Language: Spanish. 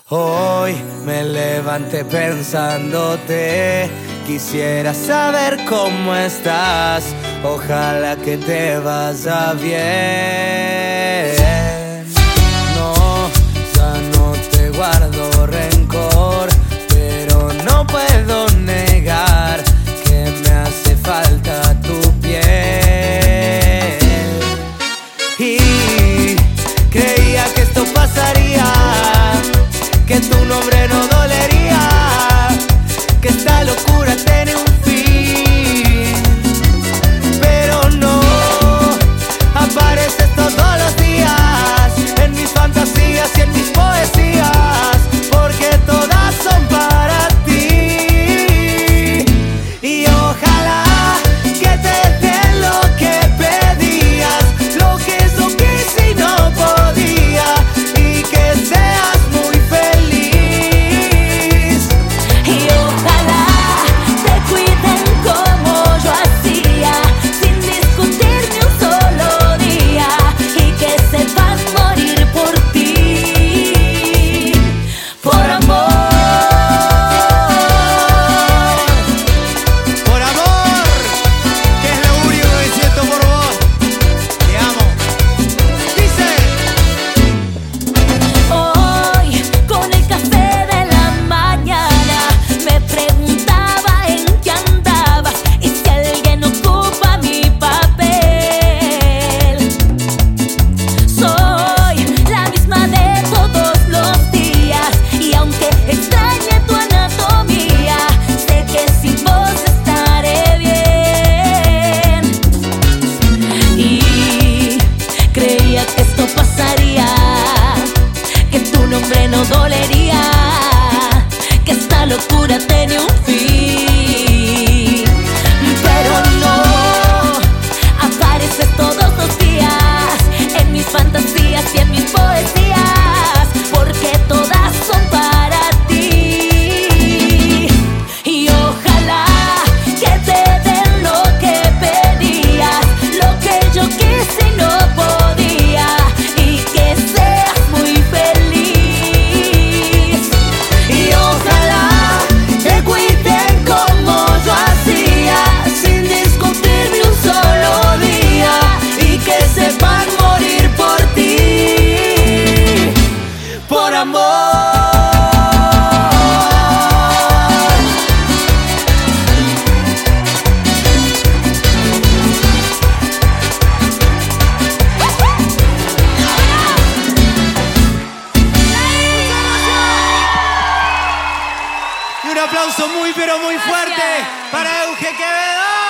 Hoy me levanté pensándote, quisiera saber cómo estás, ojalá que te vaya bien. No, ya no te guardo rencor, pero no puedo negar que me hace falta tu piel. Y creía que esto pasaría, que tu nombre no dolería, que esta locura tiene un fin. Pero no, apareces todos los días en mis fantasías y en mis poesías, porque todas son para ti. Y ojalá que te den lo que pedías, lo que yo quise y no podía, y que seas muy feliz. Y ojalá te cuiden como yo hacía, sin discutir ni un solo día, y que sepan morir por ti, por amor. Por amor, que es lo único que siento por vos. Te amo. Dice. Hoy, con el café de la mañana, me preguntaba en qué andabas y si alguien ocupa mi papel. Soy la misma de todos los días, y aunque extrañe tu anatomía, sé que sin vos estaré bien. Y creía que esto pasaría, que tu nombre no dolería, que esta locura tenía un fin. Pero no, apareces todos los días en mis fantasías y en mis poesías, porque todas son para ti. Y ojalá que te den lo que pedías, lo que yo quise y no podía, y que seas muy feliz. Y ojalá te cuiden como yo hacía, sin discutir ni un solo día, y que sepan morir por ti, por amor. Y un aplauso muy pero muy fuerte para Euge Quevedo.